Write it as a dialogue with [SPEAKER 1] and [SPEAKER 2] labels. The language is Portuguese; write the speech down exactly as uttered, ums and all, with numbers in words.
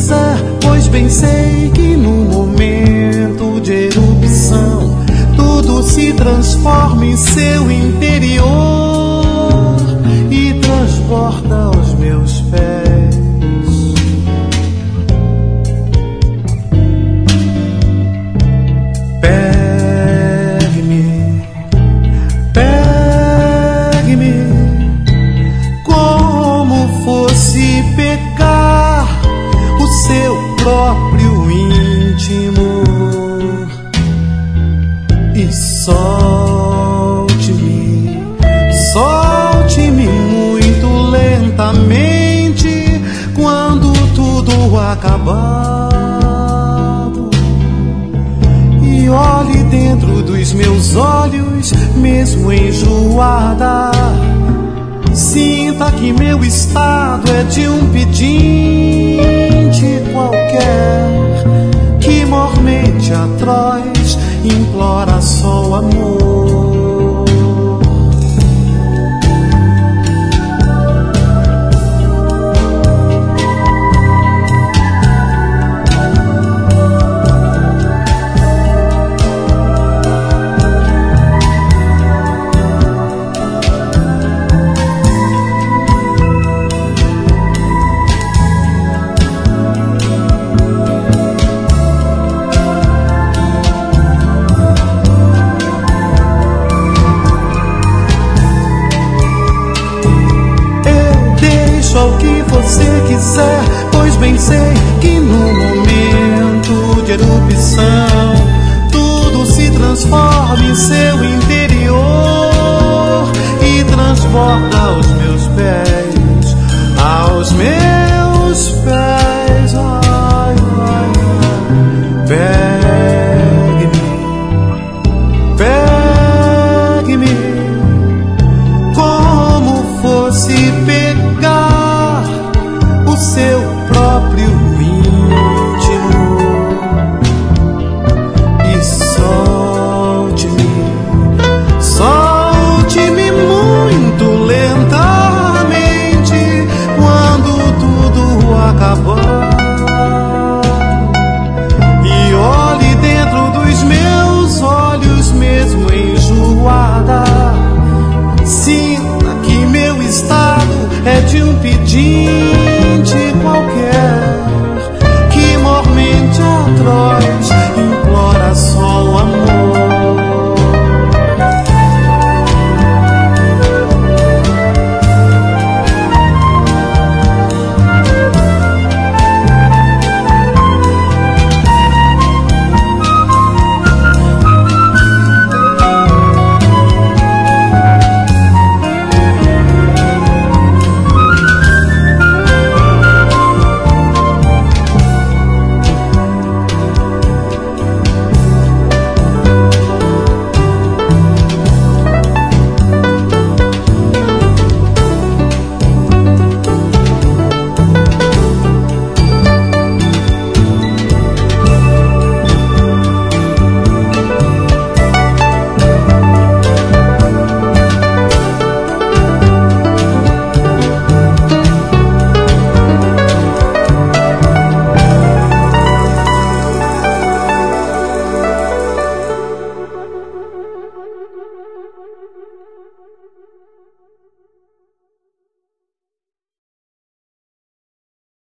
[SPEAKER 1] quiser, pois bem sei que no momento de erupção tudo se transforma em seu interior e transporta aos meus pés. Pegue-me, pegue-me, como fosse pegar o seu próprio íntimo e solte-me, solte-me muito lentamente quando tudo acabado, e olhe dentro dos meus olhos, mesmo enjoada. Sinta que meu estado é de um pedinte qualquer que mormente atroz implora só o amor. O que você quiser, pois bem sei